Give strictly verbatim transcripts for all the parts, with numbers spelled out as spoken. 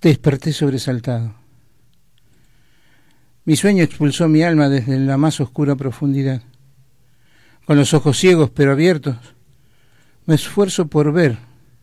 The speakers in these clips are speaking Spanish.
Desperté sobresaltado. Mi sueño expulsó mi alma desde la más oscura profundidad. Con los ojos ciegos pero abiertos, me esfuerzo por ver,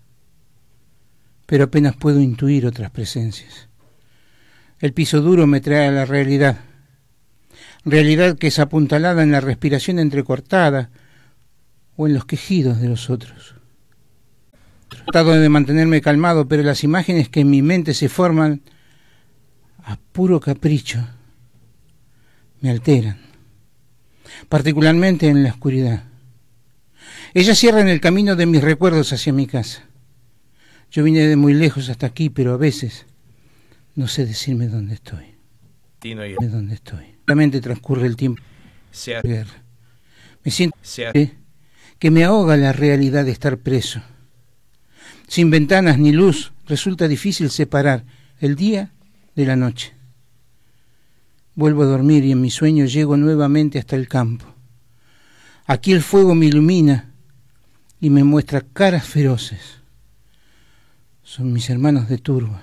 pero apenas puedo intuir otras presencias. El piso duro me trae a la realidad, realidad que es apuntalada en la respiración entrecortada o en los quejidos de los otros. He tratado de mantenerme calmado, pero las imágenes que en mi mente se forman a puro capricho me alteran, particularmente en la oscuridad. Ellas cierran el camino de mis recuerdos hacia mi casa. Yo vine de muy lejos hasta aquí, pero a veces no sé decirme dónde estoy. Tino y... ¿Dónde estoy? Realmente transcurre el tiempo Se ha... de guerra. Me siento Se ha... que me ahoga la realidad de estar preso. Sin ventanas ni luz, resulta difícil separar el día de la noche. Vuelvo a dormir y en mi sueño llego nuevamente hasta el campo. Aquí el fuego me ilumina y me muestra caras feroces. Son mis hermanos de turba.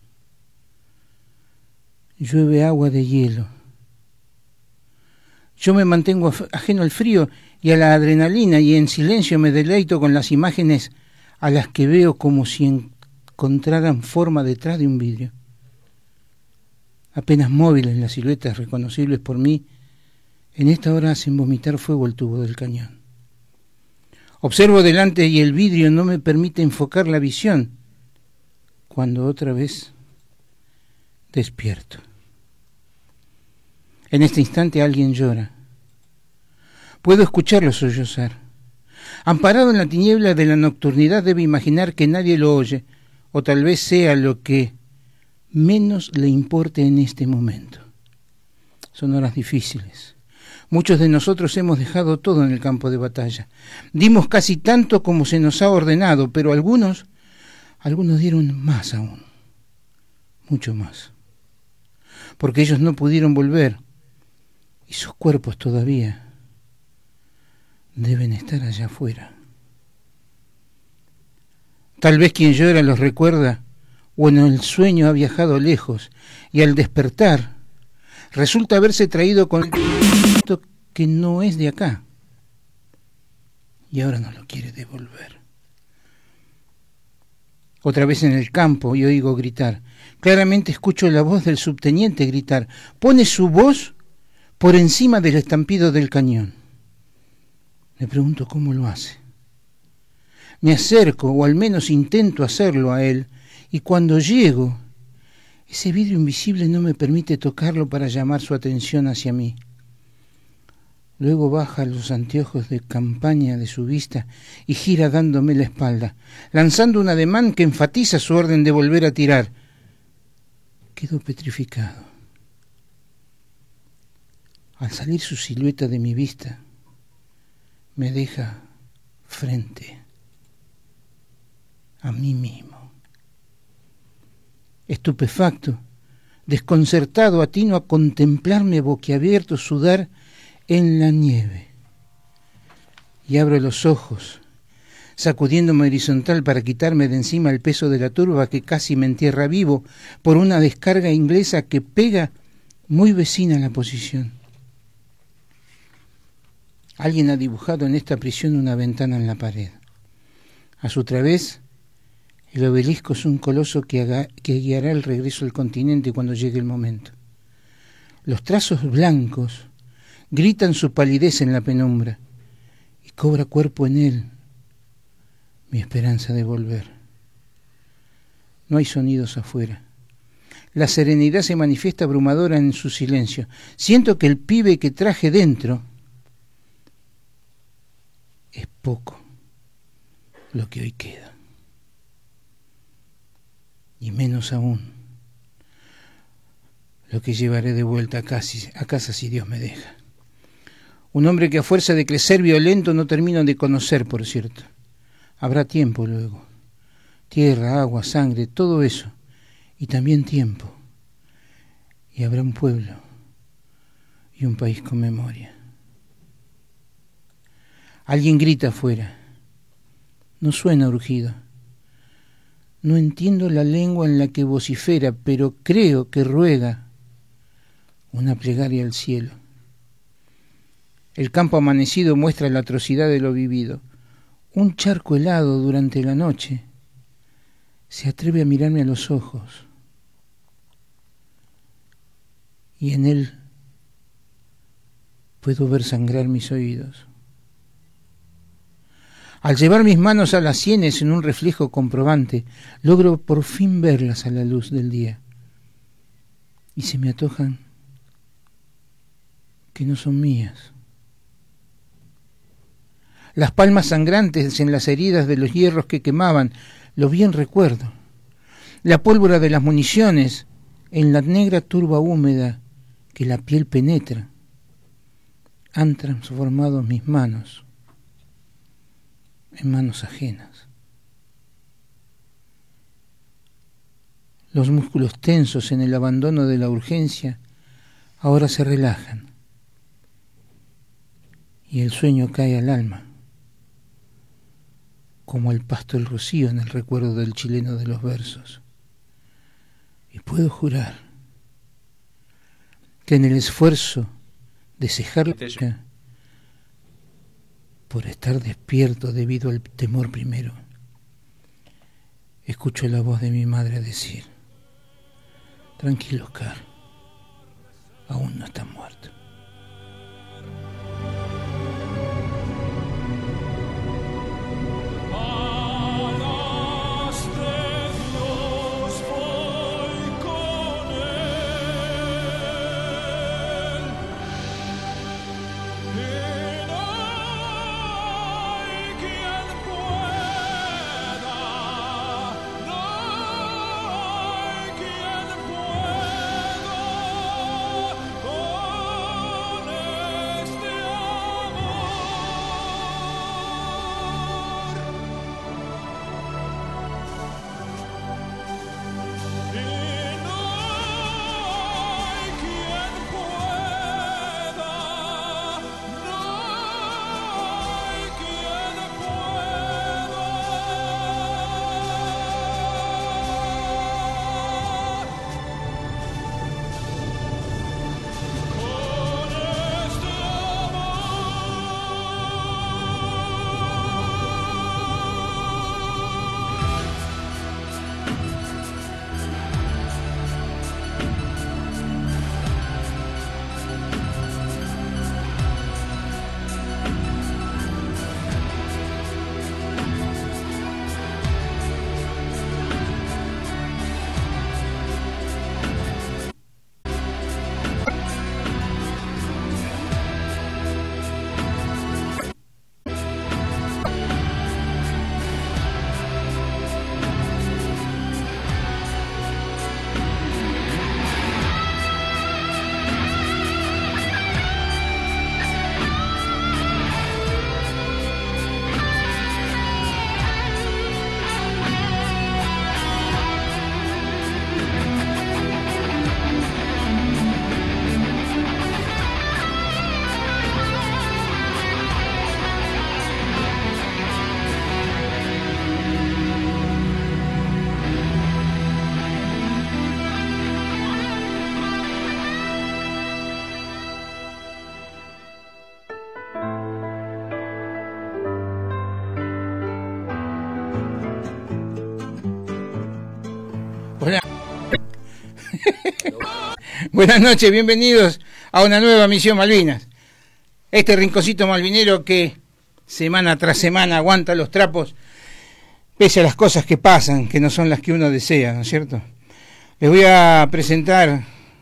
Llueve agua de hielo. Yo me mantengo ajeno al frío y a la adrenalina y en silencio me deleito con las imágenes a las que veo como si encontraran forma detrás de un vidrio. Apenas móviles las siluetas reconocibles por mí, en esta hora hacen vomitar fuego el tubo del cañón. Observo delante y el vidrio no me permite enfocar la visión, cuando otra vez despierto. En este instante alguien llora. Puedo escucharlo sollozar. Amparado en la tiniebla de la nocturnidad debe imaginar que nadie lo oye, o tal vez sea lo que menos le importe en este momento. Son horas difíciles. Muchos de nosotros hemos dejado todo en el campo de batalla. Dimos casi tanto como se nos ha ordenado, pero algunos, algunos dieron más aún, mucho más. Porque ellos no pudieron volver y sus cuerpos todavía deben estar allá afuera. Tal vez quien llora los recuerda o en el sueño ha viajado lejos y al despertar resulta haberse traído con esto que no es de acá y ahora no lo quiere devolver. Otra vez en el campo y oigo gritar. Claramente escucho la voz del subteniente gritar. Pone su voz por encima del estampido del cañón. Me pregunto cómo lo hace. Me acerco, o al menos intento hacerlo a él, y cuando llego, ese vidrio invisible no me permite tocarlo para llamar su atención hacia mí. Luego baja los anteojos de campaña de su vista y gira dándome la espalda, lanzando un ademán que enfatiza su orden de volver a tirar. Quedo petrificado. Al salir su silueta de mi vista, me deja frente a mí mismo. Estupefacto, desconcertado, atino a contemplarme boquiabierto sudar en la nieve. Y abro los ojos, sacudiéndome horizontal para quitarme de encima el peso de la turba que casi me entierra vivo por una descarga inglesa que pega muy vecina a la posición. Alguien ha dibujado en esta prisión una ventana en la pared. A su través, el obelisco es un coloso que, haga, que guiará el regreso al continente cuando llegue el momento. Los trazos blancos gritan su palidez en la penumbra y cobra cuerpo en él mi esperanza de volver. No hay sonidos afuera. La serenidad se manifiesta abrumadora en su silencio. Siento que el pibe que traje dentro es poco lo que hoy queda. Y menos aún lo que llevaré de vuelta a casa, a casa si Dios me deja. Un hombre que a fuerza de crecer violento no termino de conocer, por cierto. Habrá tiempo luego. Tierra, agua, sangre, todo eso. Y también tiempo. Y habrá un pueblo y un país con memoria. Alguien grita afuera. No suena urgido. No entiendo la lengua en la que vocifera, pero creo que ruega una plegaria al cielo. El campo amanecido muestra la atrocidad de lo vivido. Un charco helado durante la noche se atreve a mirarme a los ojos, y en él puedo ver sangrar mis oídos. Al llevar mis manos a las sienes en un reflejo comprobante, logro por fin verlas a la luz del día, y se me antojan que no son mías. Las palmas sangrantes en las heridas de los hierros que quemaban, lo bien recuerdo. La pólvora de las municiones en la negra turba húmeda que la piel penetra. Han transformado mis manos en manos ajenas. Los músculos tensos en el abandono de la urgencia ahora se relajan y el sueño cae al alma, como el pasto el rocío en el recuerdo del chileno de los versos. Y puedo jurar que en el esfuerzo de cejar la vida, por estar despierto debido al temor primero, escucho la voz de mi madre decir: tranquilo, Oscar, aún no está muerto. Buenas noches, bienvenidos a una nueva misión Malvinas. Este rinconcito malvinero que semana tras semana aguanta los trapos pese a las cosas que pasan, que no son las que uno desea, ¿no es cierto? Les voy a presentar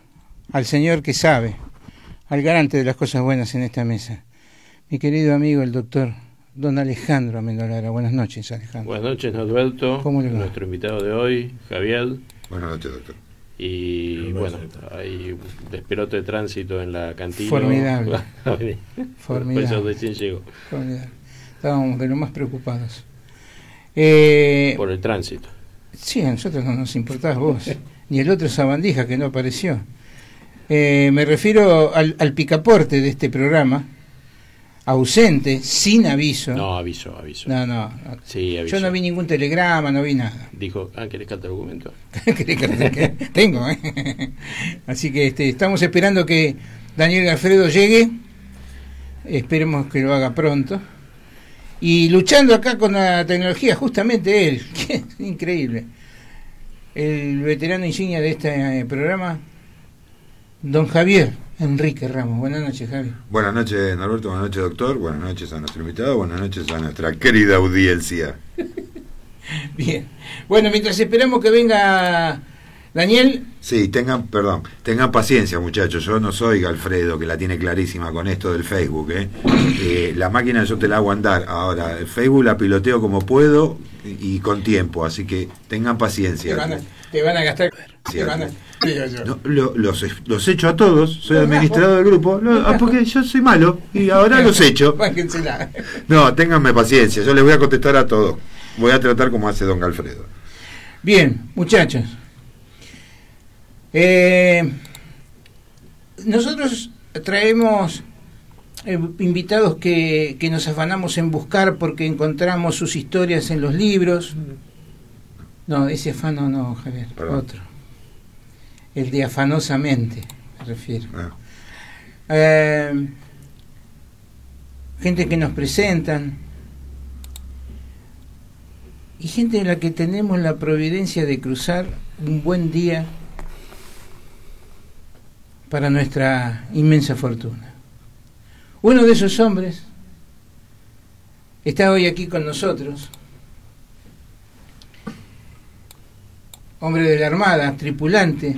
al señor que sabe, al garante de las cosas buenas en esta mesa. Mi querido amigo el doctor don Alejandro Amendolara. Buenas noches, Alejandro. Buenas noches, Norberto. ¿Cómo le va? Nuestro invitado de hoy, Javier. Buenas noches, doctor. Y bueno, hay un despelote de tránsito en la cantina. Formidable. Formidable. Por eso recién llegó. Formidable. Estábamos de lo más preocupados. Eh, Por el tránsito. Sí, a nosotros no nos importás vos. Ni el otro sabandija que no apareció. Eh, me refiero al, al picaporte de este programa, ausente, sin aviso. No, aviso, aviso. No, no. no. Sí, aviso. Yo no vi ningún telegrama, no vi nada. Dijo, ah, ¿querés carta de documento? Tengo, ¿eh? Así que este, estamos esperando que Daniel Alfredo llegue. Esperemos que lo haga pronto. Y luchando acá con la tecnología, justamente él, que es increíble. El veterano insignia de este programa, don Javier Enrique Ramos. Buenas noches, Javier. Buenas noches, Norberto. Buenas noches, doctor. Buenas noches a nuestro invitado. Buenas noches a nuestra querida audiencia. Bien. Bueno, mientras esperamos que venga Daniel. Sí, tengan, perdón, tengan paciencia, muchachos. Yo no soy Alfredo, que la tiene clarísima con esto del Facebook. ¿eh? Eh, la máquina yo te la hago andar. Ahora, el Facebook la piloteo como puedo y, y con tiempo. Así que tengan paciencia. Te van a, te van a gastar. Sí, te van a, no, lo, los, los echo a todos. Soy administrador del grupo. Lo, ah, porque yo soy malo y ahora los echo. No, ténganme paciencia. Yo les voy a contestar a todos. Voy a tratar como hace don Alfredo. Bien, muchachos. Eh, nosotros traemos eh, invitados que, que nos afanamos en buscar porque encontramos sus historias en los libros. No, ese afano no, Javier, Perdón. otro. El de afanosamente, me refiero. Ah. Eh, gente que nos presentan y gente en la que tenemos la providencia de cruzar un buen día para nuestra inmensa fortuna. Uno de esos hombres está hoy aquí con nosotros, hombre de la Armada, tripulante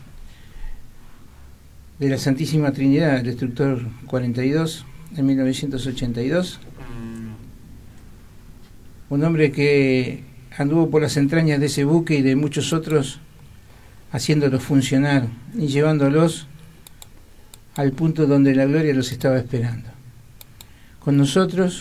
de la Santísima Trinidad, el Destructor cuarenta y dos, en mil novecientos ochenta y dos. Un hombre que anduvo por las entrañas de ese buque y de muchos otros, haciéndolos funcionar y llevándolos al punto donde la gloria los estaba esperando. Con nosotros,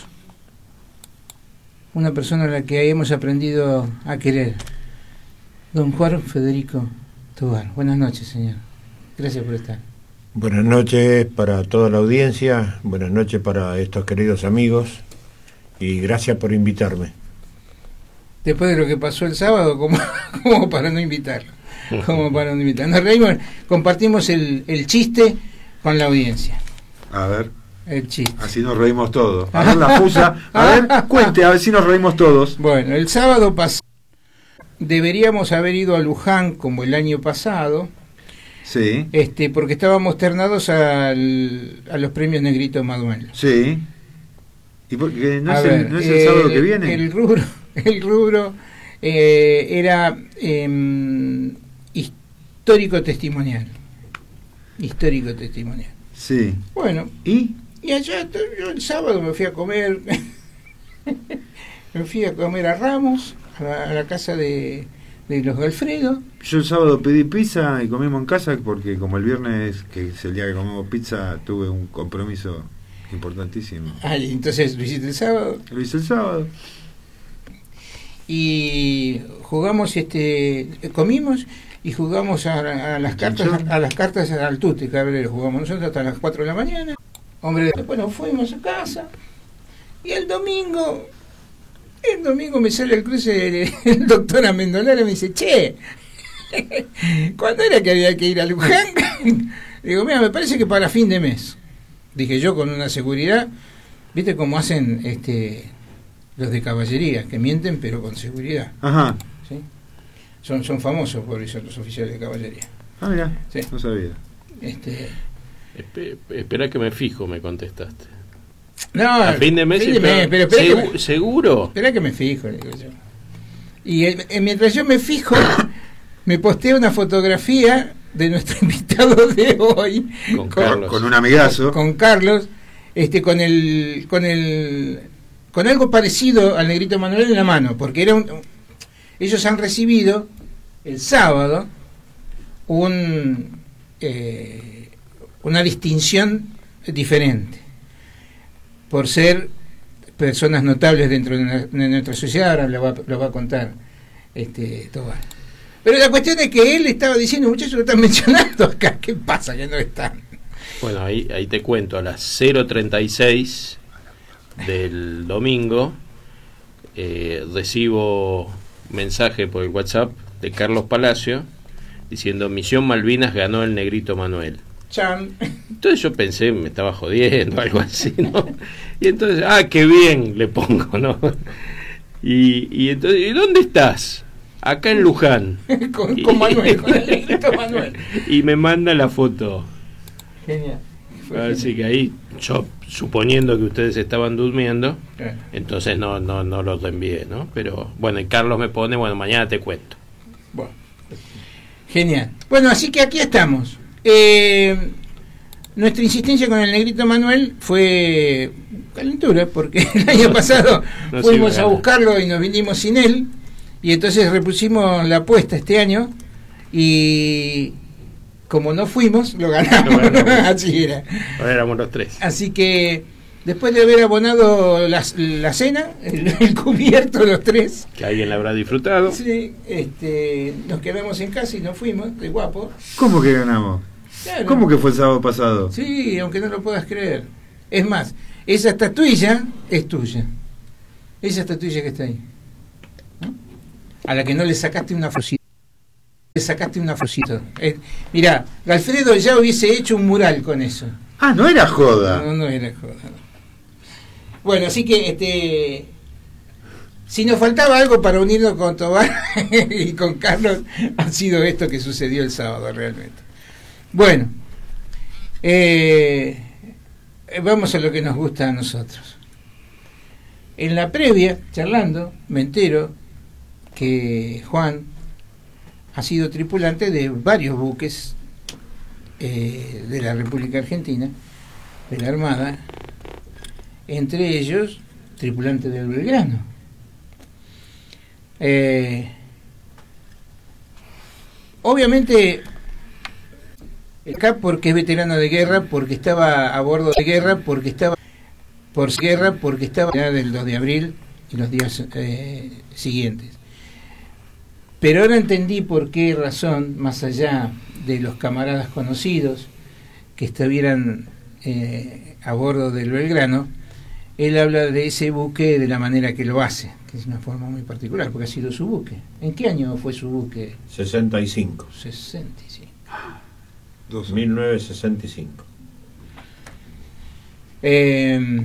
una persona a la que hemos aprendido a querer, don Juan Federico Tovar. Buenas noches, señor. Gracias por estar. Buenas noches para toda la audiencia, buenas noches para estos queridos amigos y gracias por invitarme. Después de lo que pasó el sábado, como, como para no invitarlo, como para no invitarlo. Nos reímos, compartimos el, el chiste con la audiencia. A ver. El chiste. Así nos reímos todos. A ver la fusa. A ver, cuente, a ver si nos reímos todos. Bueno, el sábado pasado deberíamos haber ido a Luján como el año pasado. Sí. Este, porque estábamos ternados al, a los premios Negrito Maduel. Sí. ¿Y porque no, es ver, el, no es el sábado el, que viene? El rubro, el rubro eh, era eh, histórico testimonial. Histórico testimonial. Sí. Bueno. ¿Y? Y allá yo el sábado me fui a comer. me fui a comer a Ramos, a la, a la casa de, de los Alfredo. Yo el sábado pedí pizza y comimos en casa porque como el viernes, que es el día que comemos pizza, tuve un compromiso importantísimo. Ah, entonces lo hiciste el sábado. Lo hice el sábado. Y jugamos, este, comimos y jugamos a, a las cartas, a, a las cartas al tute, cabrero. Jugamos nosotros hasta las cuatro de la mañana. Hombre, bueno, fuimos a casa y el domingo, el domingo me sale el cruce el, el doctor Amendolara y me dice, che, ¿cuándo era que había que ir a Luján? Digo, mira, me parece que para fin de mes. Dije yo con una seguridad, viste cómo hacen este los de caballería, que mienten pero con seguridad. Ajá. ¿Sí? Son, son famosos por eso los oficiales de caballería. Ah, mira, sí. No sabía. Este... Espe- espera que me fijo, me contestaste. No, a fin de mes, fin de mes pero espera ¿Segu- que me, ¿seguro? Espera que me fijo, digo yo. Y el, eh, mientras yo me fijo, me postea una fotografía de nuestro invitado de hoy con, con, Carlos. con un amigazo, con, con Carlos, este, con el, con el, con algo parecido al Negrito Manuel en la mano, porque era un, ellos han recibido el sábado un eh, una distinción diferente por ser personas notables dentro de, una, de nuestra sociedad. Ahora lo va, lo va a contar este Tobar. Pero la cuestión es que él estaba diciendo, muchachos, lo están mencionando acá, ¿qué pasa que no están? Bueno, ahí, ahí te cuento, a las cero treinta y seis del domingo, eh, recibo mensaje por el WhatsApp de Carlos Palacio diciendo: Misión Malvinas ganó el Negrito Manuel. Chan. Entonces yo pensé, me estaba jodiendo, algo así, ¿no? Y entonces, ah, qué bien, le pongo, ¿no? Y, y entonces, ¿y dónde estás? Acá en Luján. con, con Manuel, con el Negrito Manuel. Y me manda la foto. Genial. Así que ahí, yo suponiendo que ustedes estaban durmiendo, Eh. entonces no, no, no los envié, ¿no? Pero bueno, y Carlos me pone, bueno, mañana te cuento. Bueno. Genial. Bueno, así que aquí estamos. Eh, nuestra insistencia con el Negrito Manuel fue calentura, porque el año pasado No fuimos sirve a nada. buscarlo y nos vinimos sin él, y entonces repusimos la apuesta este año, y como no fuimos, lo ganamos. Lo ganamos. Así era. Ahora éramos los tres. Así que después de haber abonado la, la cena, el, el cubierto, los tres, Que alguien la habrá disfrutado. sí, este, nos quedamos en casa y nos fuimos, de guapo. ¿Cómo que ganamos? Claro. ¿Cómo que fue el sábado pasado? Sí, aunque no lo puedas creer. Es más, esa estatuilla es tuya. Esa estatuilla que está ahí, ¿no? A la que no le sacaste una fosita. Le sacaste una fosita. Eh, mirá, Alfredo ya hubiese hecho un mural con eso. Ah, no era joda. No, no era joda. Bueno, así que este, si nos faltaba algo para unirnos con Tobar y con Carlos, ha sido esto que sucedió el sábado realmente. Bueno, eh, vamos a lo que nos gusta a nosotros. En la previa, charlando, me entero que Juan ha sido tripulante de varios buques eh, de la República Argentina, de la Armada, entre ellos tripulante del Belgrano. Eh, obviamente acá porque es veterano de guerra, porque estaba a bordo de guerra, porque estaba por guerra, porque estaba del dos de abril y los días eh, siguientes. Pero ahora entendí por qué razón, más allá de los camaradas conocidos que estuvieran eh, a bordo del Belgrano, él habla de ese buque de la manera que lo hace, que es una forma muy particular, porque ha sido su buque. ¿En qué año fue su buque? sesenta y cinco. sesenta y cinco. Dos mil novecientos sesenta y cinco. Eh,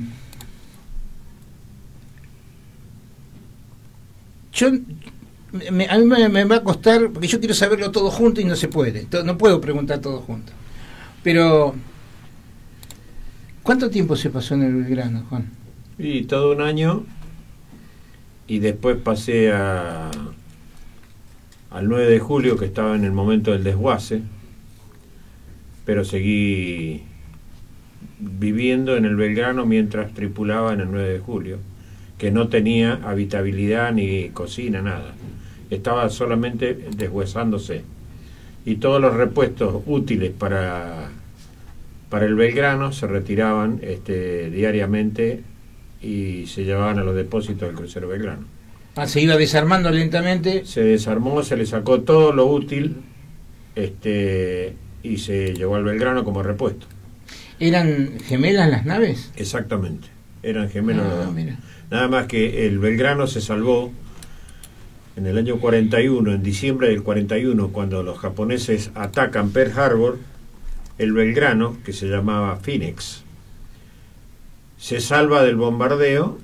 yo me, a mí me, me va a costar, porque yo quiero saberlo todo junto y no se puede, to- no puedo preguntar todo junto. Pero ¿cuánto tiempo se pasó en el Belgrano, Juan? Y todo un año, y después pasé a al nueve de julio, que estaba en el momento del desguace, pero seguí viviendo en el Belgrano mientras tripulaba en el nueve de julio, que no tenía habitabilidad ni cocina, nada. Estaba solamente deshuesándose. Y todos los repuestos útiles para, para el Belgrano se retiraban este, diariamente y se llevaban a los depósitos del crucero Belgrano. Ah, se iba desarmando lentamente. Se desarmó, se le sacó todo lo útil este, y se llevó al Belgrano como repuesto. ¿Eran gemelas las naves? Exactamente, eran gemelos. Ah, los dos. mira. Nada más que el Belgrano se salvó en el año cuarenta y uno, en diciembre del cuarenta y uno, cuando los japoneses atacan Pearl Harbor. El Belgrano, que se llamaba Phoenix, se salva del bombardeo,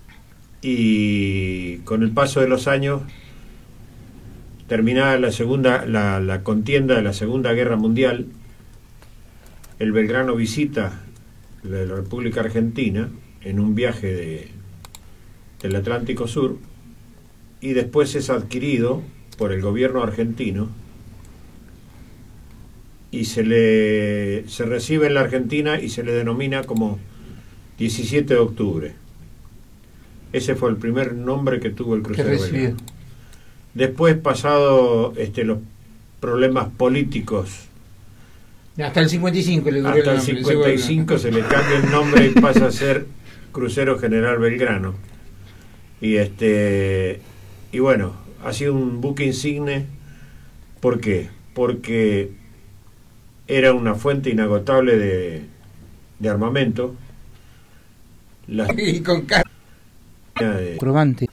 y con el paso de los años, terminada la segunda la, la contienda de la Segunda Guerra Mundial, el Belgrano visita la, la República Argentina en un viaje de, del Atlántico Sur, y después es adquirido por el gobierno argentino y se le se recibe en la Argentina y se le denomina como diecisiete de octubre. Ese fue el primer nombre que tuvo el Que crucero recibió. Belgrano. Después, pasado este, los problemas políticos, Hasta el cincuenta y cinco le duró hasta el nombre, cincuenta y cinco se le cambia el nombre y pasa a ser Crucero General Belgrano. Y este y bueno, ha sido un buque insigne. ¿Por qué? Porque era una fuente inagotable de, de armamento. la Y con cara de, probante.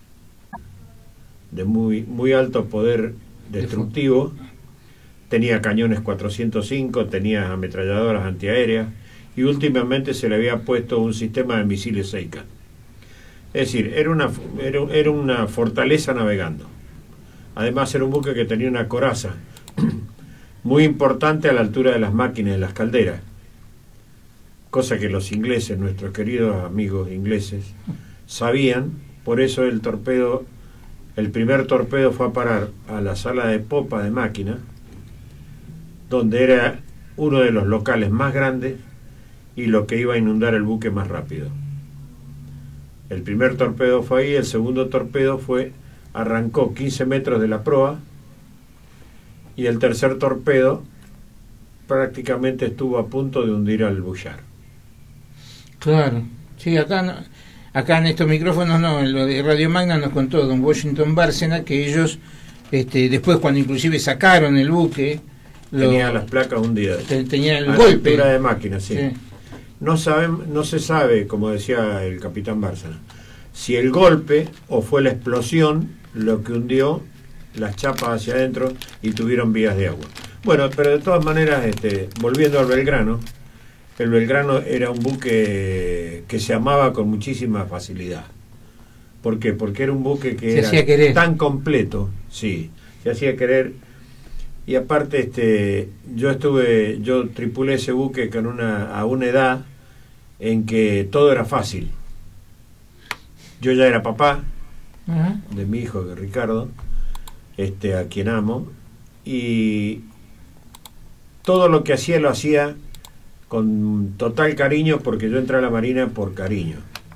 de muy, muy alto poder destructivo. Tenía cañones cuatrocientos cinco, tenía ametralladoras antiaéreas y últimamente se le había puesto un sistema de misiles Seika. Es decir, era una, era, era una fortaleza navegando. Además era un buque que tenía una coraza muy importante a la altura de las máquinas de las calderas, cosa que los ingleses, nuestros queridos amigos ingleses, sabían. Por eso el torpedo, el primer torpedo fue a parar a la sala de popa de máquina, donde era uno de los locales más grandes y lo que iba a inundar el buque más rápido. El primer torpedo fue ahí, el segundo torpedo fue, arrancó quince metros de la proa, y el tercer torpedo prácticamente estuvo a punto de hundir al Bullar. Claro, sí, acá no, acá en estos micrófonos no, en lo de Radio Magna nos contó don Washington Bárcena que ellos, este, después cuando inclusive sacaron el buque, lo, tenía las placas hundidas. te, tenía el a golpe. La altura de máquina, sí. Sí. No saben, no se sabe, como decía el capitán Bárcena, si el golpe o fue la explosión lo que hundió las chapas hacia adentro y tuvieron vías de agua. Bueno, pero de todas maneras, este, volviendo al Belgrano, el Belgrano era un buque que se amaba con muchísima facilidad. ¿Por qué? Porque era un buque que Se era hacía querer. tan completo, sí, se hacía querer. Y aparte, este, yo estuve, yo tripulé ese buque con una, a una edad en que todo era fácil. Yo ya era papá Ajá. de mi hijo, de Ricardo, este, a quien amo, y todo lo que hacía lo hacía con total cariño, porque yo entré a la Marina por cariño.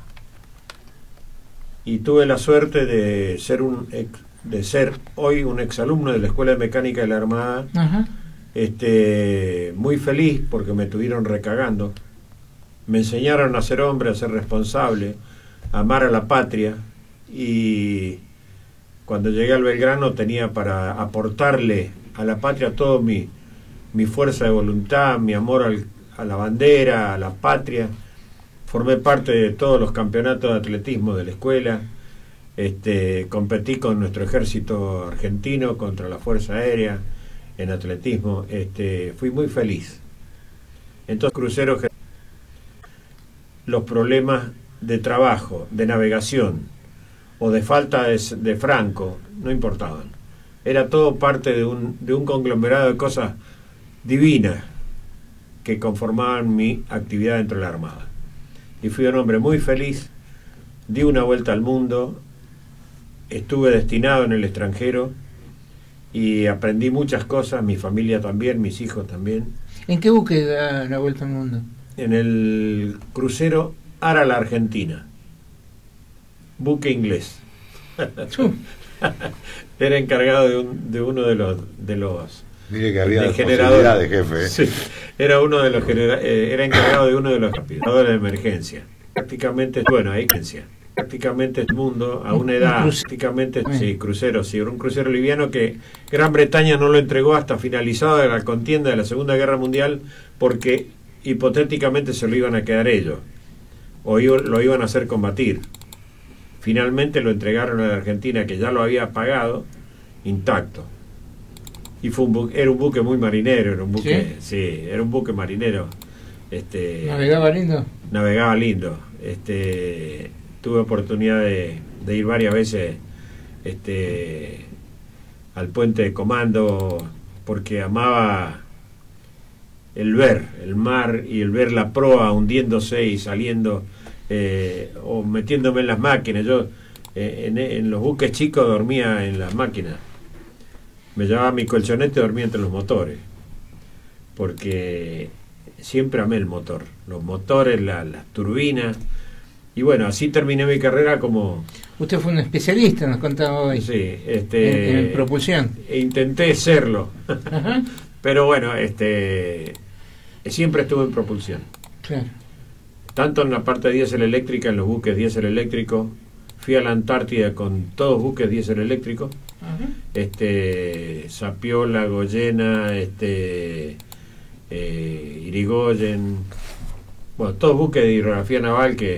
Y tuve la suerte de ser un ex, de ser hoy un exalumno de la Escuela de Mecánica de la Armada, Ajá. este, muy feliz porque me estuvieron recagando. Me enseñaron a ser hombre, a ser responsable, a amar a la patria, y cuando llegué al Belgrano tenía para aportarle a la patria todo mi, mi fuerza de voluntad, mi amor al, a la bandera, a la patria. Formé parte de todos los campeonatos de atletismo de la escuela. Este, competí con nuestro ejército argentino contra la Fuerza Aérea en atletismo. Este, fui muy feliz. Entonces, cruceros, los problemas de trabajo, de navegación o de falta de, de franco no importaban. Era todo parte de un, de un conglomerado de cosas divinas que conformaban mi actividad dentro de la Armada. Y fui un hombre muy feliz, di una vuelta al mundo, estuve destinado en el extranjero y aprendí muchas cosas, mi familia también, mis hijos también. ¿En qué buque da la vuelta al mundo? En el crucero Ara la Argentina, buque inglés. Era encargado de, un, de uno de los de los Mire que había de posibilidades, jefe. ¿eh? Sí, era uno de los genera, eh, era encargado de uno de los generadores de emergencia. Prácticamente, bueno, hay emergencia. Prácticamente el mundo a una edad, prácticamente, sí, crucero, sí, era un crucero liviano que Gran Bretaña no lo entregó hasta finalizada la contienda de la Segunda Guerra Mundial, porque hipotéticamente se lo iban a quedar ellos o lo iban a hacer combatir. Finalmente lo entregaron a la Argentina, que ya lo había pagado intacto, y fue un buque, era un buque muy marinero, era un buque, sí, sí era un buque marinero. Este, ¿Navegaba lindo? Navegaba lindo. Este, tuve oportunidad de, de ir varias veces este, al puente de comando, porque amaba el ver el mar y el ver la proa hundiéndose y saliendo, eh, o metiéndome en las máquinas. Yo eh, en, en los buques chicos dormía en las máquinas, me llevaba mi colchonete y dormía entre los motores, porque siempre amé el motor, los motores, la, las turbinas. Y bueno, así terminé mi carrera como... Usted fue un especialista, nos contaba hoy. Sí, este, en, en propulsión. E intenté serlo. Ajá. Pero bueno, este, siempre estuve en propulsión. Claro. Tanto en la parte diésel eléctrica, en los buques diésel eléctrico. Fui a la Antártida con todos buques diésel eléctricos. Ajá. Este, Sapiola, Goyena, este, eh, Irigoyen. Bueno, todos buques de hidrografía naval que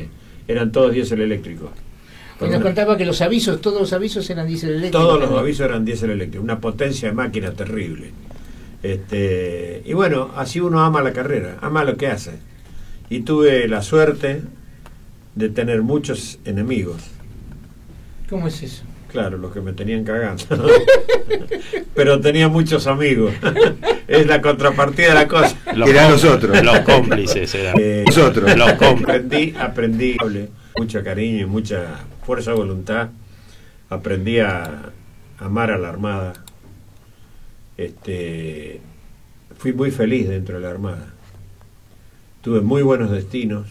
eran todos diésel eléctricos. Y nos contaba que los avisos, todos los avisos eran diésel eléctrico. Todos los avisos eran diésel eléctrico, una potencia de máquina terrible. Este, y bueno, así uno ama la carrera, ama lo que hace. Y tuve la suerte de tener muchos enemigos. ¿Cómo es eso? Claro, los que me tenían cagando. Pero tenía muchos amigos. Es la contrapartida de la cosa. Los eran nosotros. Los cómplices eran. Eh, nosotros. Los cómplices. Aprendí, aprendí, mucho cariño y mucha fuerza de voluntad. Aprendí a amar a la Armada. Este, fui muy feliz dentro de la Armada. Tuve muy buenos destinos.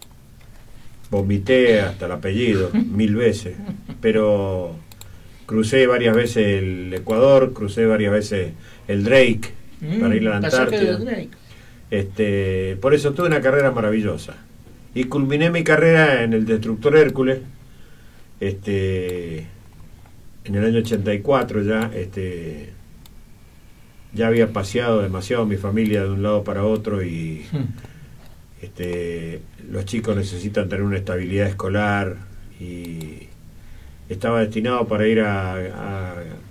Vomité hasta el apellido mil veces, pero crucé varias veces el Ecuador, crucé varias veces el Drake mm, para ir a la Antártida. Este, por eso tuve una carrera maravillosa. Y culminé mi carrera en el destructor Hércules, este, en el año ochenta y cuatro ya, este, ya había paseado demasiado mi familia de un lado para otro y este, los chicos necesitan tener una estabilidad escolar y estaba destinado para ir a, a,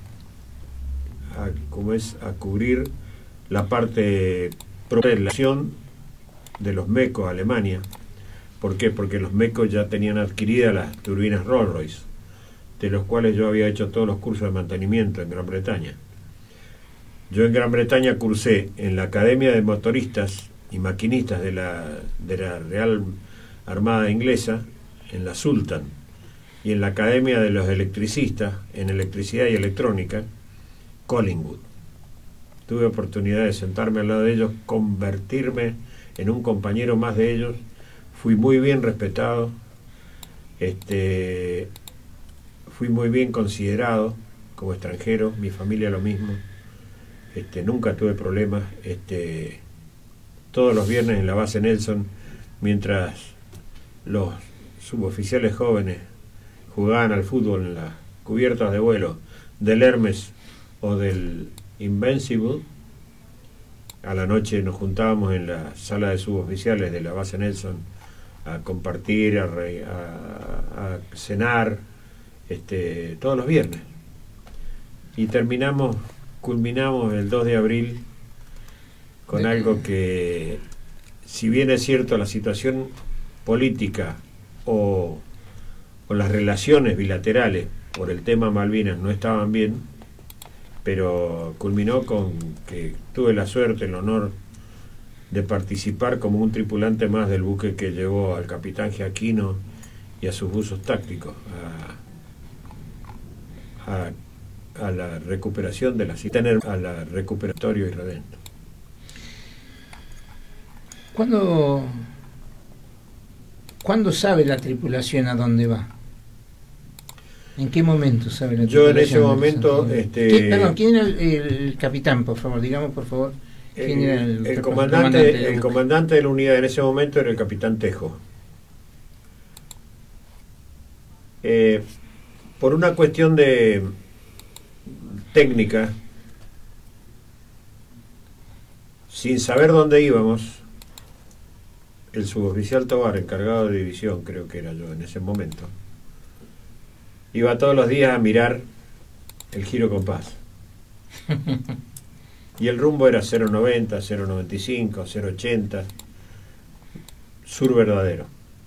a ¿cómo es? a cubrir la parte de relación de los mecos a Alemania. ¿Por qué? Porque los mecos ya tenían adquiridas las turbinas Rolls-Royce, de los cuales yo había hecho todos los cursos de mantenimiento en Gran Bretaña. Yo en Gran Bretaña cursé en la Academia de Motoristas y Maquinistas de la, de la Real Armada Inglesa, en la Sultan, y en la Academia de los Electricistas, en Electricidad y Electrónica, Collingwood. Tuve oportunidad de sentarme al lado de ellos, convertirme en un compañero más de ellos. Fui muy bien respetado, este, fui muy bien considerado como extranjero, mi familia lo mismo, este, nunca tuve problemas. Este, todos los viernes en la base Nelson, mientras los suboficiales jóvenes jugaban al fútbol en las cubiertas de vuelo del Hermes o del Invincible, a la noche nos juntábamos en la sala de suboficiales de la base Nelson a compartir, a, re, a, a cenar, este, todos los viernes. Y terminamos, culminamos el dos de abril con ¿De algo que, si bien es cierto, la situación política o, o las relaciones bilaterales por el tema Malvinas no estaban bien, pero culminó con que tuve la suerte, el honor de participar como un tripulante más del buque que llevó al capitán Giaquino y a sus buzos tácticos a, a, a la recuperación de la tener a la recuperatorio y redento. ¿Cuándo, ¿Cuándo sabe la tripulación a dónde va? ¿En qué momento sabe la tripulación? Yo en ese momento... Este, ¿Quién, perdón, ¿quién era el, el capitán, por favor? Digamos, por favor. ¿Quién el, era el, el, comandante, comandante de el comandante de la unidad en ese momento era el capitán Tejo. Eh, por una cuestión de técnica, sin saber dónde íbamos, el suboficial Tobar, encargado de división, creo que era yo en ese momento, iba todos los días a mirar el giro compás. Y el rumbo era cero noventa, cero noventa y cinco, cero ochenta, sur verdadero.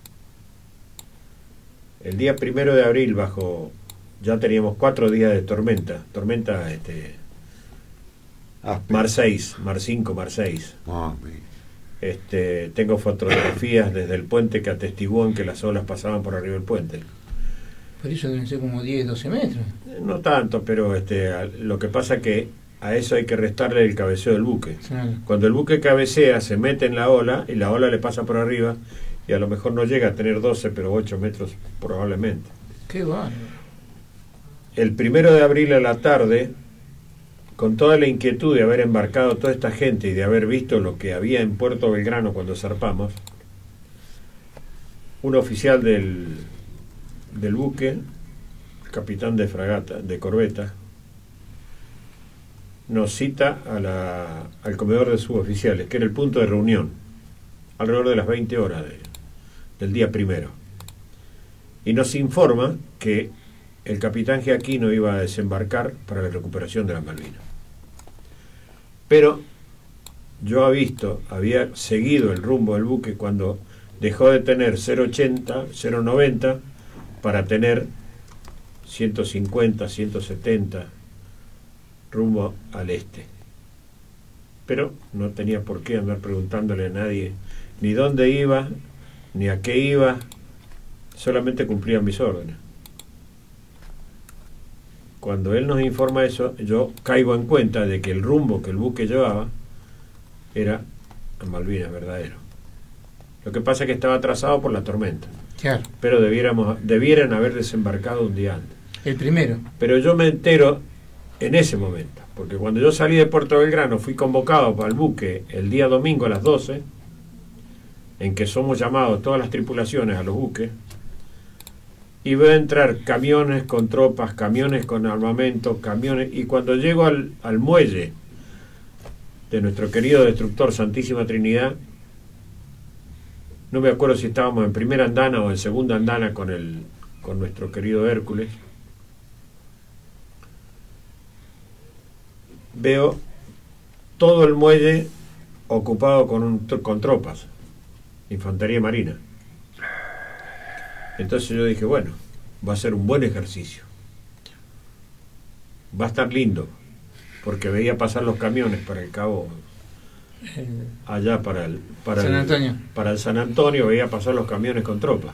El día primero de abril, bajo, ya teníamos cuatro días de tormenta, tormenta este, ah, Mar seis, Mar cinco, Mar seis. Oh, este, tengo fotografías desde el puente que atestiguan que las olas pasaban por arriba del puente. Por eso deben ser como diez, doce metros. No tanto, pero este, lo que pasa que a eso hay que restarle el cabeceo del buque. Claro. Cuando el buque cabecea, se mete en la ola y la ola le pasa por arriba y a lo mejor no llega a tener doce, pero ocho metros probablemente. Qué bárbaro. El primero de abril a la tarde, con toda la inquietud de haber embarcado toda esta gente y de haber visto lo que había en Puerto Belgrano cuando zarpamos, un oficial del, del buque, el capitán de fragata, de corbeta, nos cita a la, al comedor de suboficiales, que era el punto de reunión, alrededor de las veinte horas de, del día primero. y nos informa que el capitán Giaquino iba a desembarcar para la recuperación de las Malvinas. Pero yo había visto, había seguido el rumbo del buque cuando dejó de tener cero ochenta, cero noventa para tener ciento cincuenta, ciento setenta rumbo al este. Pero no tenía por qué andar preguntándole a nadie ni dónde iba, ni a qué iba, solamente cumplía mis órdenes. Cuando él nos informa eso, yo caigo en cuenta de que el rumbo que el buque llevaba era a Malvinas verdadero. Lo que pasa es que estaba atrasado por la tormenta. Claro. Pero debiéramos, debieran haber desembarcado un día antes. El primero. Pero yo me entero en ese momento, porque cuando yo salí de Puerto Belgrano fui convocado para el buque el día domingo a las doce, en que somos llamados todas las tripulaciones a los buques, y veo entrar camiones con tropas, camiones con armamento, camiones, y cuando llego al, al muelle de nuestro querido destructor Santísima Trinidad, no me acuerdo si estábamos en primera andana o en segunda andana con el con nuestro querido Hércules, veo todo el muelle ocupado con, un, con tropas, infantería marina. Entonces yo dije, bueno, va a ser un buen ejercicio, va a estar lindo, porque veía pasar los camiones para el cabo, allá para el para San el, Antonio. para el San Antonio, veía pasar los camiones con tropas.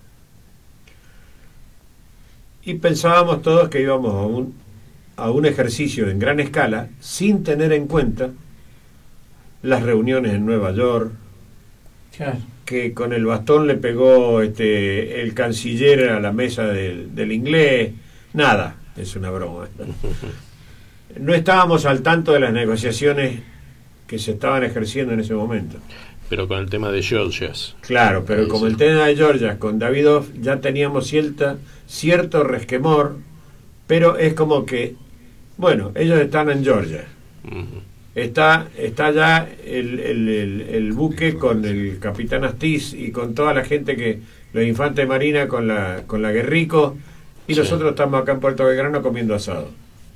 Y pensábamos todos que íbamos a un, a un ejercicio en gran escala, sin tener en cuenta las reuniones en Nueva York, Claro. que con el bastón le pegó este el canciller a la mesa del, del inglés. Nada, es una broma. No estábamos al tanto de las negociaciones que se estaban ejerciendo en ese momento. Pero con el tema de Georgias. Claro, pero Sí, como sí. el tema de Georgia con Davidoff ya teníamos cierta, cierto resquemor, pero es como que, bueno, ellos están en Georgia. Ujú. Está, está ya el, el, el, el buque con el capitán Astiz y con toda la gente que, los infantes de marina con la, con la Guerrico, y Sí. nosotros estamos acá en Puerto Belgrano comiendo asado.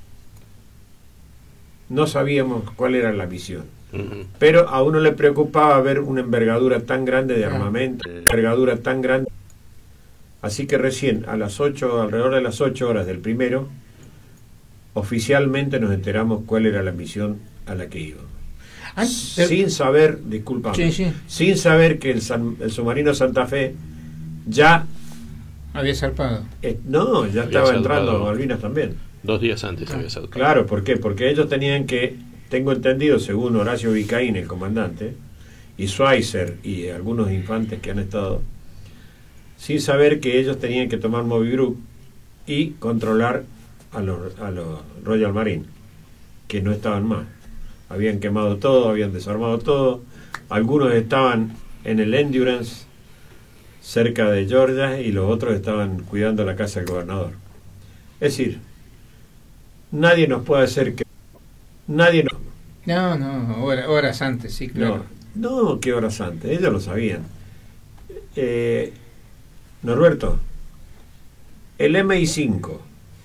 No sabíamos cuál era la misión, Ujú. pero a uno le preocupaba ver una envergadura tan grande de Ah. armamento, una envergadura tan grande. Así que recién a las ocho, alrededor de las ocho horas del primero, oficialmente nos enteramos cuál era la misión a la que íbamos. Ah, pero- Sin saber, disculpame, Sí, sí. sin saber que el, San- el submarino Santa Fe ya, Había zarpado. eh, no, ya Había estaba saltado. entrando a Malvinas también. Dos días antes había saltado. Claro, ¿por qué? Porque ellos tenían que, tengo entendido, según Horacio Vicaín, el comandante, y Schweitzer y algunos infantes que han estado, sin saber que ellos tenían que tomar Moby Group y controlar a los, a los Royal Marine, que no estaban más. Habían quemado todo, habían desarmado todo. Algunos estaban en el Endurance, cerca de Georgia, y los otros estaban cuidando la casa del gobernador. Es decir, nadie nos puede hacer que... Nadie nos... No, no, hora- horas antes, sí, claro. No, no, qué horas antes, ellos lo sabían. Eh, Norberto, el M I cinco,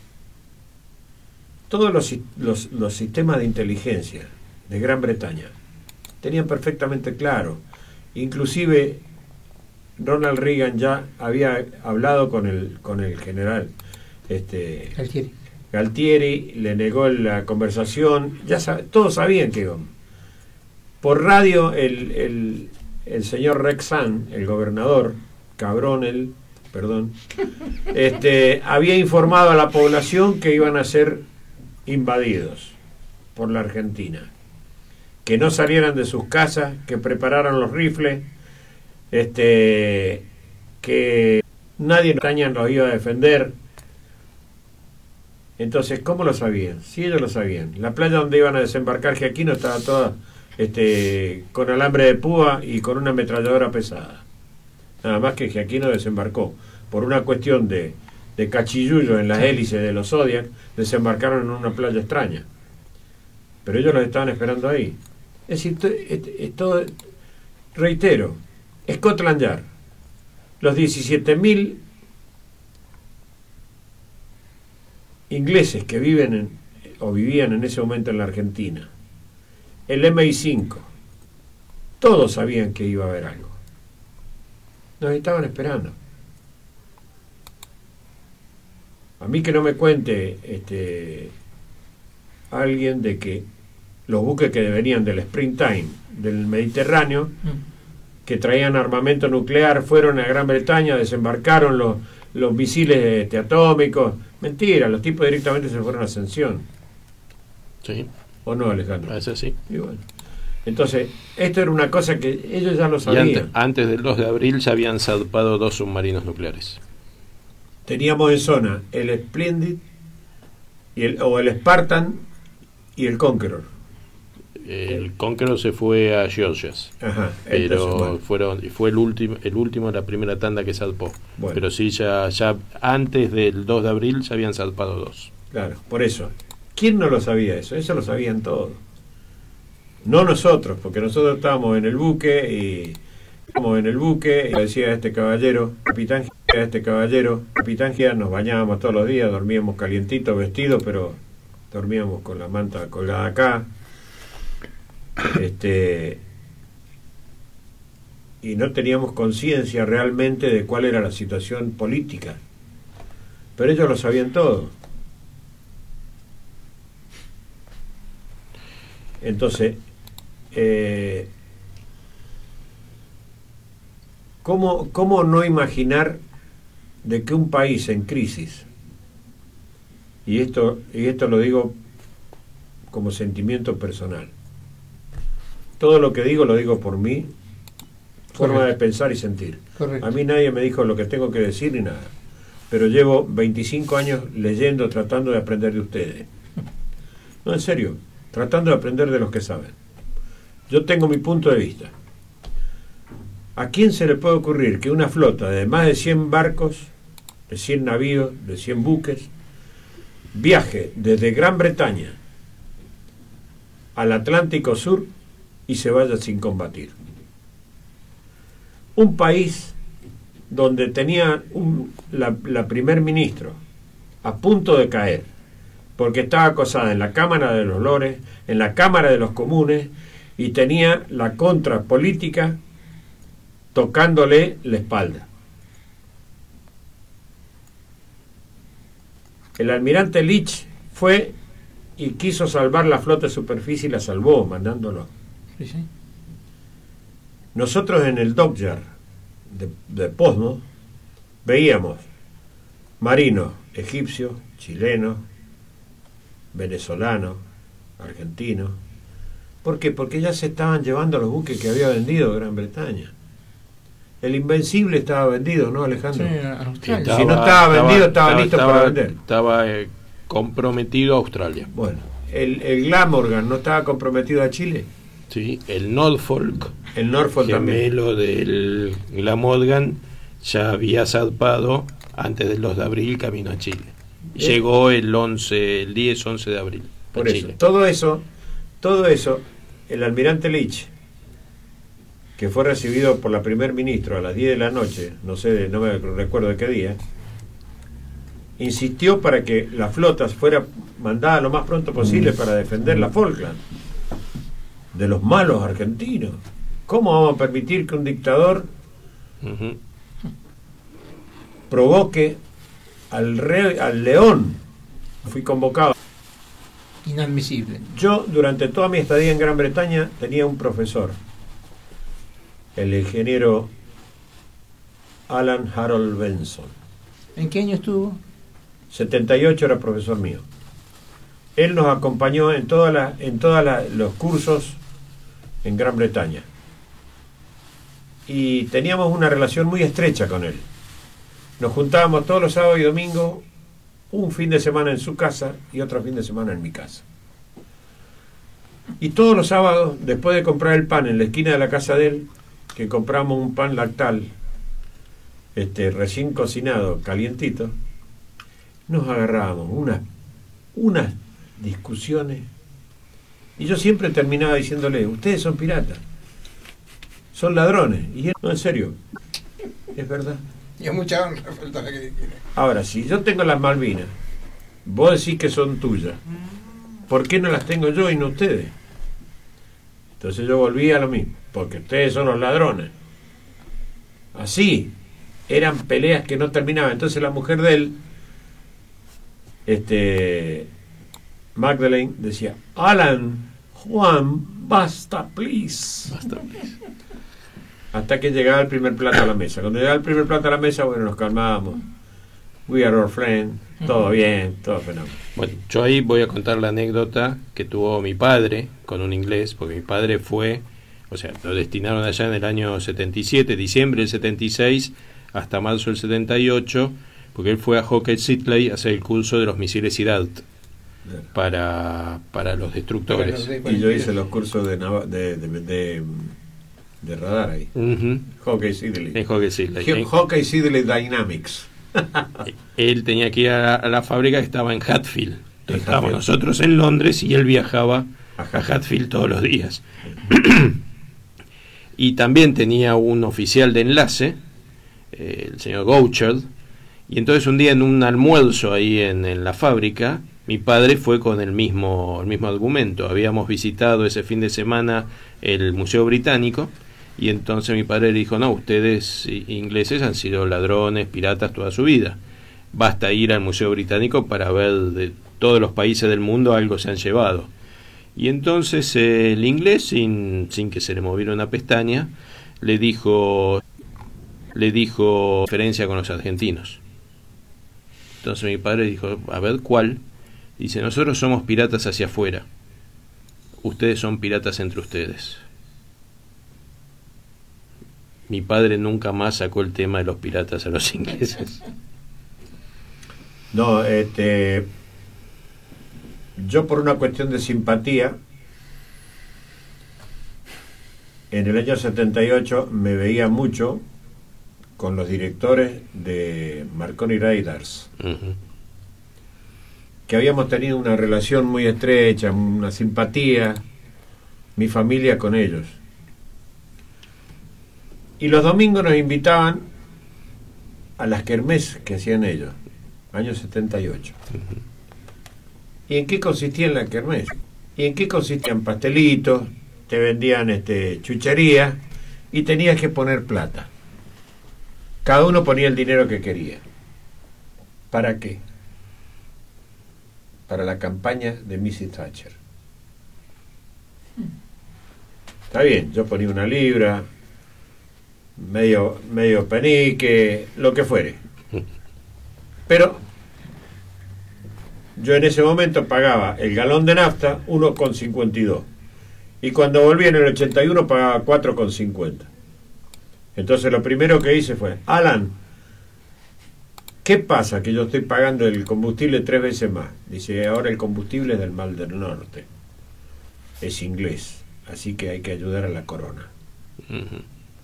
todos los, si- los, los sistemas de inteligencia de Gran Bretaña tenían perfectamente claro, inclusive Ronald Reagan ya había hablado con el, con el general este, Galtieri. Galtieri, le negó la conversación, ya sab- todos sabían que íbamos. Por radio, el, el, el señor Rexan, el gobernador, cabrón él, perdón, este, había informado a la población que iban a ser invadidos por la Argentina, que no salieran de sus casas, que prepararan los rifles, este, que nadie en Bretaña los iba a defender. Entonces, ¿cómo lo sabían? Sí, ellos lo sabían. La playa donde iban a desembarcar Giaquino estaba toda este, con alambre de púa y con una ametralladora pesada. Nada más que Giaquino desembarcó por una cuestión de, de cachillullo en las hélices de los Zodiac, desembarcaron en una playa extraña. Pero ellos los estaban esperando ahí. Es decir, to- et- et- todo, reitero, Scotland Yard, los diecisiete mil ingleses que viven en, o vivían en ese momento en la Argentina, el eme i cinco, todos sabían que iba a haber algo. Nos estaban esperando. A mí que no me cuente este, alguien de que los buques que venían del Springtime, del Mediterráneo, mm. que traían armamento nuclear, fueron a Gran Bretaña, desembarcaron los, los misiles este, atómicos. Mentira, los tipos directamente se fueron a Ascensión. Sí. ¿O no, Alejandro? Eso sí. Y bueno. Entonces, esto era una cosa que ellos ya lo sabían. Y antes, antes del dos de abril ya habían zarpado dos submarinos nucleares. Teníamos en zona el Splendid y el, o el Spartan y el Conqueror. El Conqueror se fue a Georgias. Ajá, pero entonces, bueno. fueron fue el último el último de la primera tanda que zarpó. Bueno. Pero sí, ya, ya antes del dos de abril ya habían zarpado dos. Claro, por eso. ¿Quién no lo sabía eso? Eso lo sabían todos. No nosotros, porque nosotros estábamos en el buque y estábamos en el buque y decía a este caballero, capitán, a este caballero, capitán, nos bañábamos todos los días, dormíamos calientitos, vestidos, pero dormíamos con la manta colgada acá. Este y no teníamos conciencia realmente de cuál era la situación política, pero ellos lo sabían todo. Entonces, eh, ¿cómo, ¿cómo no imaginar de que un país en crisis, y esto, y esto lo digo como sentimiento personal, todo lo que digo lo digo por mí, forma Correcto. De pensar y sentir. Correcto. A mí nadie me dijo lo que tengo que decir ni nada, pero llevo veinticinco años leyendo, tratando de aprender de ustedes. No, en serio, tratando de aprender de los que saben. Yo tengo mi punto de vista. ¿A quién se le puede ocurrir que una flota de más de cien barcos, de cien navíos, de cien buques, viaje desde Gran Bretaña al Atlántico Sur y se vaya sin combatir? Un país donde tenía un, la, la primer ministro a punto de caer, porque estaba acosada en la Cámara de los Lores, en la Cámara de los Comunes, y tenía la contrapolítica tocándole la espalda. El almirante Leach fue y quiso salvar la flota de superficie y la salvó, mandándolo. Sí, sí. Nosotros en el Dockyard de, de Portsmouth veíamos marinos egipcios, chilenos, venezolanos, argentinos. ¿Por qué? Porque ya se estaban llevando los buques que había vendido Gran Bretaña. El Invencible estaba vendido, ¿no, Alejandro? Sí, Australia. Si no estaba vendido, estaba, estaba listo estaba, para vender. Estaba eh, comprometido a Australia. Bueno, el, el Glamorgan no estaba comprometido a Chile. Sí, el Norfolk, el Norfolk gemelo también. Del Glamorgan, ya había zarpado antes del dos de abril camino a Chile. ¿Eh? Llegó el once, el diez, once de abril. Por eso, Chile. todo eso, todo eso, el almirante Leach, que fue recibido por la primer ministro a las diez de la noche, no sé, no me recuerdo de qué día, insistió para que la flota fuera mandada lo más pronto posible para defender la Falkland de los malos argentinos. ¿Cómo vamos a permitir que un dictador uh-huh. provoque al rey, al león? Fui convocado. Inadmisible. Yo, durante toda mi estadía en Gran Bretaña, tenía un profesor, el ingeniero Alan Harold Benson. ¿En qué año estuvo? setenta y ocho era profesor mío. Él nos acompañó en todos la, en todas la, los cursos en Gran Bretaña. Y teníamos una relación muy estrecha con él. Nos juntábamos todos los sábados y domingos, un fin de semana en su casa y otro fin de semana en mi casa. Y todos los sábados, después de comprar el pan en la esquina de la casa de él, que compramos un pan lactal, este, recién cocinado, calientito, nos agarrábamos unas, unas discusiones, y yo siempre terminaba diciéndole: ustedes son piratas, son ladrones. Y él: no, en serio, es verdad. Y a mucha honra falta que... Ahora, si yo tengo las Malvinas vos decís que son tuyas, ¿por qué no las tengo yo y no ustedes? Entonces yo volví a lo mismo, porque ustedes son los ladrones. Así, eran peleas que no terminaban. Entonces la mujer de él, este, Magdalene, decía, Alan, Juan, basta, please. Basta, please. Hasta que llegaba el primer plato a la mesa. Cuando llegaba el primer plato a la mesa, bueno, nos calmábamos. We are our friend, todo bien, todo fenómeno. Bueno, yo ahí voy a contar la anécdota que tuvo mi padre con un inglés, porque mi padre fue, o sea, lo destinaron allá en el año setenta y siete, diciembre del setenta y seis hasta marzo del setenta y ocho, porque él fue a Hawkeye Siddeley a hacer el curso de los misiles Iralt para, para los destructores. Y yo hice los cursos de, de, de, de, de radar ahí. Uh-huh. Hawkeye Siddeley. En Hawkeye Siddeley. Hawkeye Siddeley Dynamics. Él tenía que ir a, a la fábrica que estaba en Hatfield. Entonces, estábamos Hatfield. nosotros en Londres y él viajaba a a Hatfield, Hatfield todos los días. Y también tenía un oficial de enlace, eh, el señor Gouchard, y entonces un día en un almuerzo ahí en, en la fábrica, mi padre fue con el mismo, el mismo argumento. Habíamos visitado ese fin de semana el Museo Británico, y entonces mi padre le dijo, no, ustedes ingleses han sido ladrones, piratas toda su vida. Basta ir al Museo Británico para ver de todos los países del mundo algo se han llevado. Y entonces eh, el inglés, sin, sin que se le moviera una pestaña, le dijo, le dijo diferencia con los argentinos. Entonces mi padre dijo, a ver, ¿cuál? Dice, nosotros somos piratas hacia afuera, ustedes son piratas entre ustedes. Mi padre nunca más sacó el tema de los piratas a los ingleses. No, este, yo por una cuestión de simpatía, en el año setenta y ocho me veía mucho con los directores de Marconi Raiders, Uh-huh. que habíamos tenido una relación muy estrecha, una simpatía, mi familia con ellos. Y los domingos nos invitaban a las kermés que hacían ellos, año setenta y ocho. Uh-huh. ¿Y en qué consistía la kermés? ¿Y en qué consistían? Pastelitos, te vendían este chuchería y tenías que poner plata. Cada uno ponía el dinero que quería. ¿Para qué? Para la campaña de missus Thatcher. Está bien, yo ponía una libra, medio, medio penique, lo que fuere. Pero yo en ese momento pagaba el galón de nafta uno con cincuenta y dos. Y cuando volví en el ochenta y uno pagaba cuatro con cincuenta. Entonces lo primero que hice fue, Alan, ¿qué pasa que yo estoy pagando el combustible tres veces más? Dice, ahora el combustible es del Mar del Norte. Es inglés, así que hay que ayudar a la corona. Uh-huh.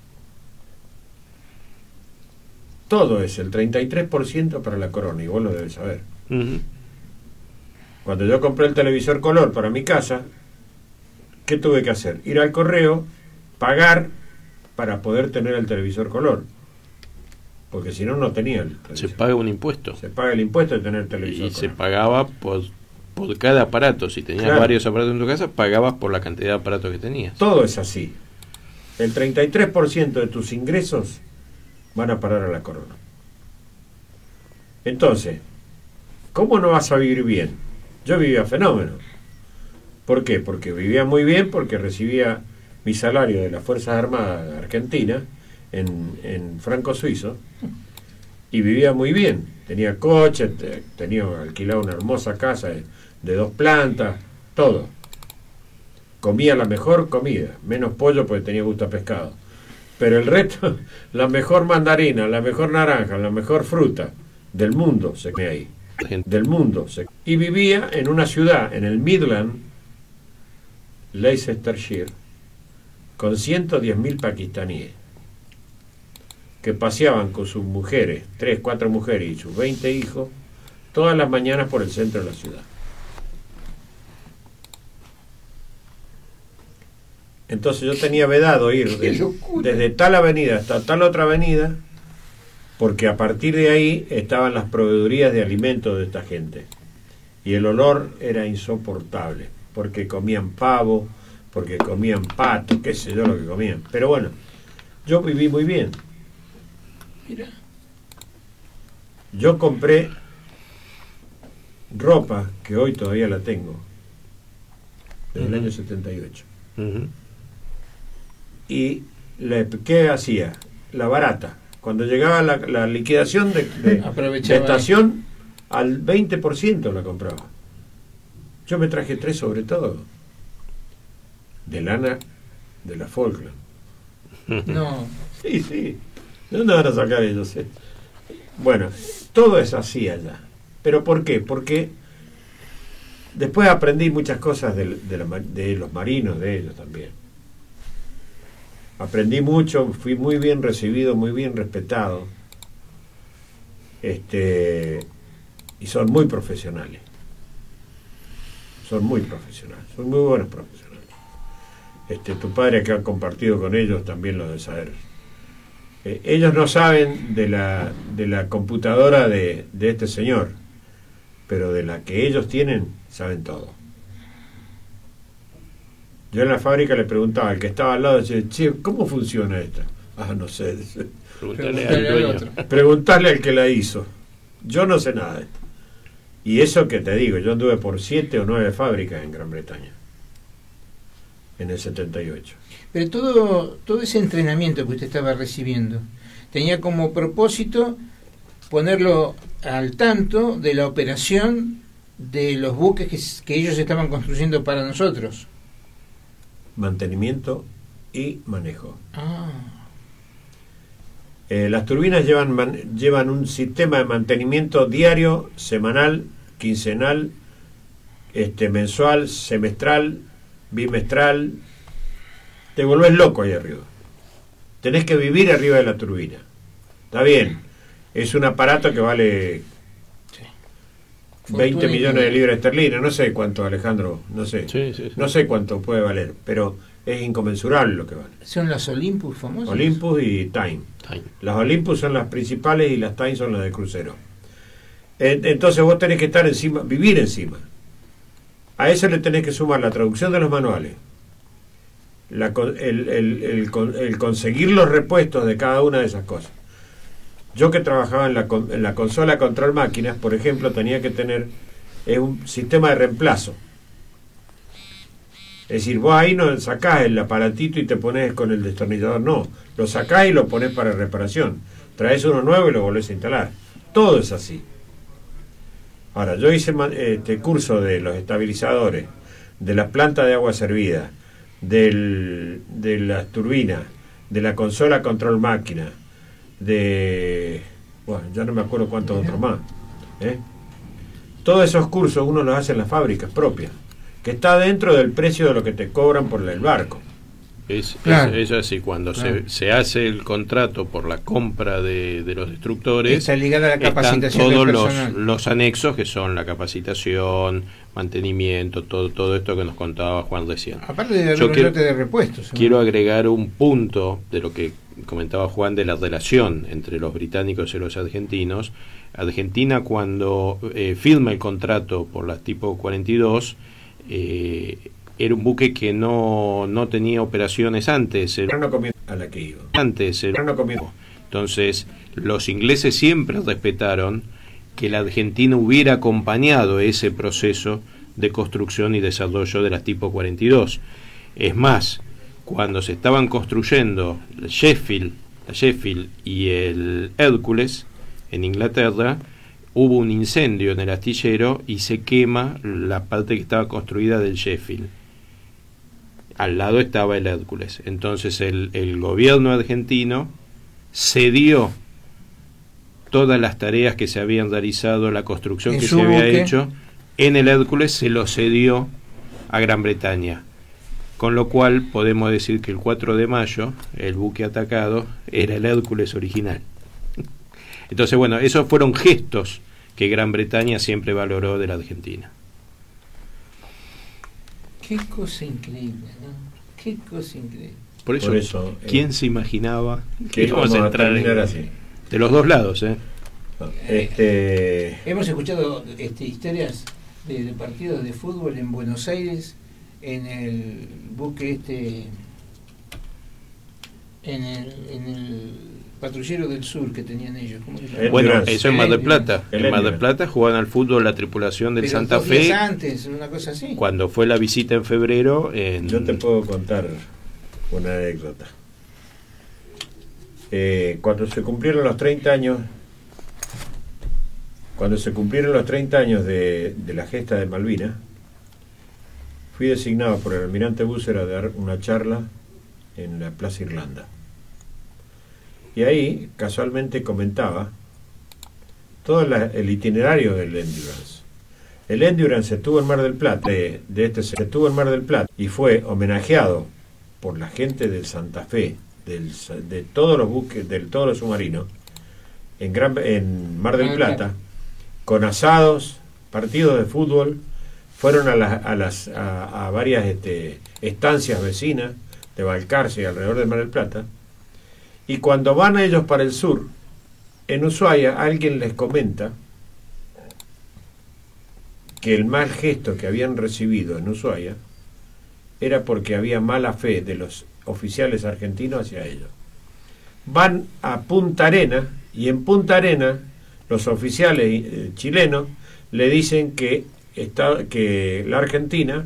Todo es el treinta y tres por ciento para la corona, y vos lo debes saber. Uh-huh. Cuando yo compré el televisor color para mi casa, ¿qué tuve que hacer? Ir al correo, pagar para poder tener el televisor color. Porque si no, no tenía el televisor. Se paga un impuesto. Se paga el impuesto de tener televisor Y color. se pagaba por, por cada aparato. Si tenías Claro. varios aparatos en tu casa, pagabas por la cantidad de aparatos que tenías. Todo es así. El treinta y tres por ciento de tus ingresos van a parar a la corona. Entonces, ¿cómo no vas a vivir bien? Yo vivía fenómeno. ¿Por qué? Porque vivía muy bien, porque recibía mi salario de las Fuerzas Armadas de Argentina en, en franco suizo, y vivía muy bien. Tenía coche, te- tenía alquilado una hermosa casa de, de dos plantas, todo. Comía la mejor comida, menos pollo porque tenía gusto a pescado. Pero el resto, la mejor mandarina, la mejor naranja, la mejor fruta del mundo se comía ahí. Del mundo. Se... Y vivía en una ciudad, en el Midland, Leicestershire, con ciento diez mil pakistaníes que paseaban con sus mujeres, tres, cuatro mujeres y sus veinte hijos, todas las mañanas por el centro de la ciudad. Entonces yo tenía vedado ir de- desde tal avenida hasta tal otra avenida, porque a partir de ahí estaban las proveedurías de alimentos de esta gente. y el olor era insoportable, porque comían pavo, porque comían pato, qué sé yo lo que comían. Pero bueno, yo viví muy bien. Mira. Yo compré ropa que hoy todavía la tengo, desde uh-huh. el año setenta y ocho. Uh-huh. Y le, ¿qué hacía? La barata. Cuando llegaba la, la liquidación de, de, de estación, al veinte por ciento la compraba. Yo me traje tres sobre todo. De lana de la Falkland. No. Sí, sí. ¿De dónde van a sacar ellos? Eh? Bueno, todo es así allá. ¿Pero por qué? Porque después aprendí muchas cosas de, de, la, de los marinos, de ellos también. Aprendí mucho, fui muy bien recibido, muy bien respetado. Este, y son muy profesionales. Son muy profesionales, son muy buenos profesionales. Este, tu padre, que ha compartido con ellos, también lo debe saber. Eh, ellos no saben de la, de la computadora de, de este señor, pero de la que ellos tienen, saben todo. Yo en la fábrica le preguntaba al que estaba al lado, decía, che, ¿cómo funciona esta? Ah, no sé. Preguntarle al dueño. Preguntarle al que la hizo. Yo no sé nada de esto. Y eso que te digo, yo anduve por siete o nueve fábricas en Gran Bretaña, en el setenta y ocho. Pero todo, todo ese entrenamiento que usted estaba recibiendo tenía como propósito ponerlo al tanto de la operación de los buques que, que ellos estaban construyendo para nosotros. Mantenimiento y manejo. Ah. Eh, las turbinas llevan, man, llevan un sistema de mantenimiento diario, semanal, quincenal, este, mensual, semestral, bimestral. Te volvés loco ahí arriba. Tenés que vivir arriba de la turbina. Está bien, es un aparato que vale sí. veinte millones de libras esterlinas, no sé cuánto, Alejandro, no sé, sí, sí, sí. no sé cuánto puede valer, pero es inconmensurable lo que vale. ¿Son las Olympus famosas? Olympus y Time. Time. Las Olympus son las principales y las Time son las de crucero. Entonces vos tenés que estar encima, vivir encima. A eso le tenés que sumar la traducción de los manuales, la, el, el, el, el conseguir los repuestos de cada una de esas cosas. Yo que trabajaba en la, en la consola control máquinas, por ejemplo, tenía que tener eh, un sistema de reemplazo. Es decir, vos ahí no sacás el aparatito y te pones con el destornillador, no. Lo sacás y lo pones para reparación. Traes uno nuevo y lo volvés a instalar. Todo es así. Ahora, yo hice este curso de los estabilizadores, de las plantas de agua servida, del, de las turbinas, de la consola control máquina, de... bueno, ya no me acuerdo cuántos otros más. ¿eh? Todos esos cursos uno los hace en las fábricas propias, que está dentro del precio de lo que te cobran por el barco. Es, claro. es, es así, cuando claro. se, se hace el contrato por la compra de, de los destructores, está ligada a la capacitación están todos del los, personal. los anexos que son la capacitación, mantenimiento, todo todo esto que nos contaba Juan recién. Aparte de haber Yo un quiero, lote de repuestos. quiero agregar un punto de lo que comentaba Juan de la relación entre los británicos y los argentinos. Argentina, cuando eh, firma el contrato por las tipo cuarenta y dos, eh, era un buque que no, no tenía operaciones antes. Era, no comió a la que iba. Antes. Era, no comió. Entonces, los ingleses siempre respetaron que la Argentina hubiera acompañado ese proceso de construcción y desarrollo de las tipo cuarenta y dos. Es más, cuando se estaban construyendo el Sheffield, la Sheffield y el Hércules en Inglaterra, hubo un incendio en el astillero y se quema la parte que estaba construida del Sheffield. Al lado estaba el Hércules. Entonces el, el gobierno argentino cedió todas las tareas que se habían realizado, la construcción que se había buque. hecho en el Hércules, se lo cedió a Gran Bretaña. Con lo cual podemos decir que el cuatro de mayo, el buque atacado, era el Hércules original. Entonces, bueno, esos fueron gestos que Gran Bretaña siempre valoró de la Argentina. Qué cosa increíble, ¿no? Qué cosa increíble. Por eso, Por eso ¿quién eh, se imaginaba que íbamos a entrar en, así? De los dos lados, ¿eh? Este... Hemos escuchado este, historias de, de partidos de fútbol en Buenos Aires, en el buque este, en el, en el patrullero del sur que tenían ellos. ¿Cómo se llama? Bueno, Endurance. eso en Mar del Plata. El En Mar del Endurance. Plata jugaban al fútbol la tripulación del Pero Santa dos días Fe antes, una cosa así. cuando fue la visita en febrero. En... Yo te puedo contar una anécdota. Eh, cuando se cumplieron los treinta años, cuando se cumplieron los treinta años de, de la gesta de Malvinas, fui designado por el almirante Busser a dar una charla en la Plaza Irlanda. Y ahí, casualmente, comentaba todo la, el itinerario del Endurance. El Endurance estuvo en Mar del Plata, de, de este se estuvo en Mar del Plata y fue homenajeado por la gente del Santa Fe, del, de todos los buques, de todos los submarinos, en, Gran, en Mar del Plata, con asados, partidos de fútbol, fueron a, las, a, las, a, a varias este, estancias vecinas de Balcarce y alrededor de Mar del Plata, y cuando van ellos para el sur, en Ushuaia alguien les comenta que el mal gesto que habían recibido en Ushuaia era porque había mala fe de los oficiales argentinos hacia ellos. Van a Punta Arena y en Punta Arena los oficiales eh, chilenos le dicen que, está, que la Argentina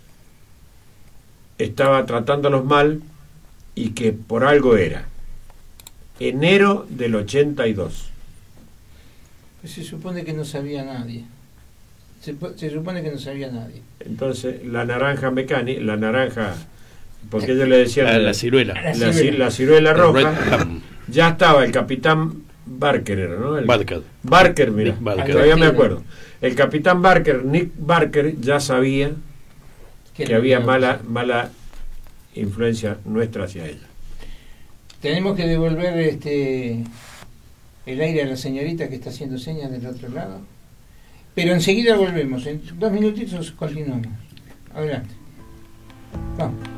estaba tratándolos mal y que por algo era. Enero del ochenta y dos. Pues se supone que no sabía nadie. Se, se supone que no sabía nadie. Entonces la naranja mecánica, la naranja, porque ellos le decían La, la ciruela. La la, ciruela. la ciruela El roja, Red Ham. ya estaba el capitán Barker, era, ¿no? El, Barker. Barker, mira, Nick Barker. todavía me acuerdo. El capitán Barker, Nick Barker, ya sabía que había mala, mala influencia nuestra hacia ella. Tenemos que devolver este el aire a la señorita que está haciendo señas del otro lado. Pero enseguida volvemos. En dos minutitos continuamos. Adelante. Vamos.